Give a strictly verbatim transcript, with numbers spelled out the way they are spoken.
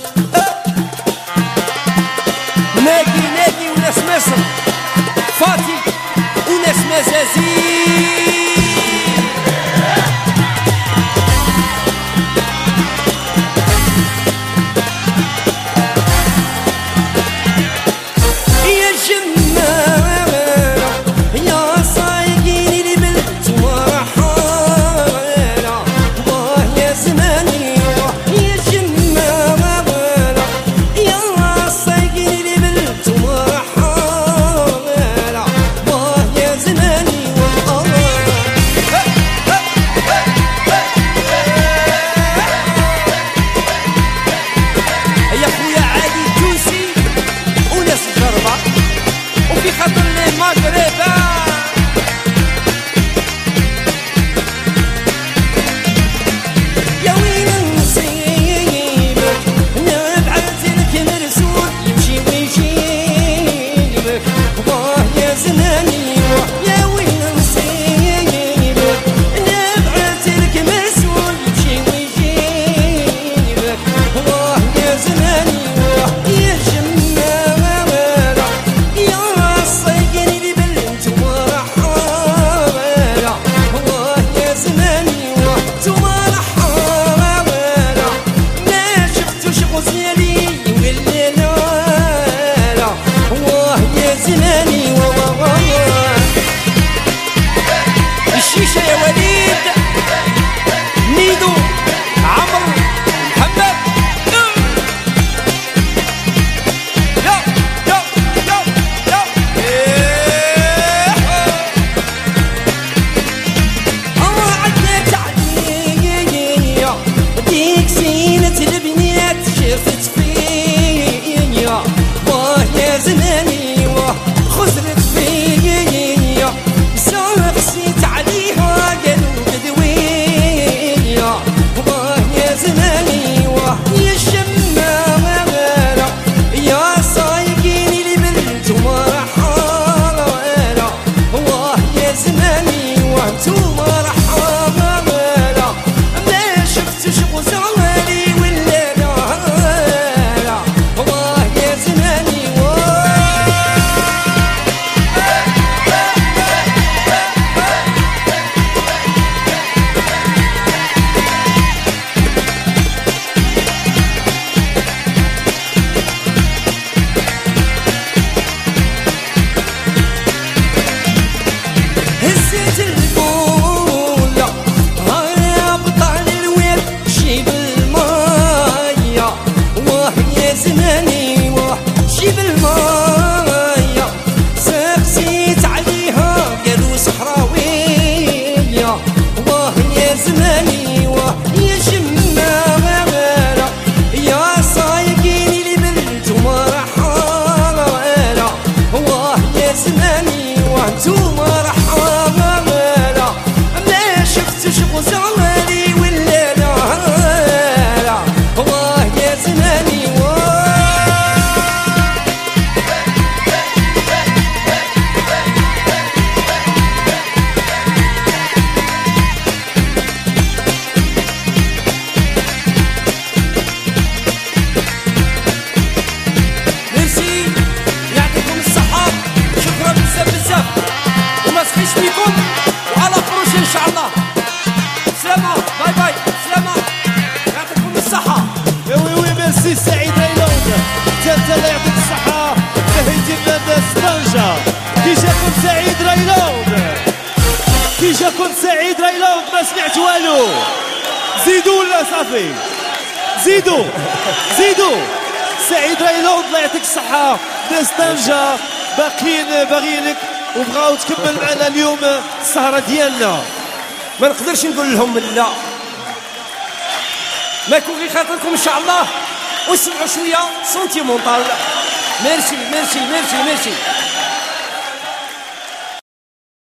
ناقي ناقي وناس مصر فاتي وناس مزازين كنت سعيد ريلوند ما سمعت والو. زيدوا ولا صافي؟ زيدوا زيدوا. سعيد ريلوند الله يعطيك الصحة. ناس طنجة باقيين باغيينك وبغاو تكمل معنا اليوم السهرة ديالنا. ما نقدرش نقول لهم لا، ما يكون غير خاطركم ان شاء الله، وسمعوا شوية سونتيمونتال. ميرسي ميرسي ميرسي ميرسي.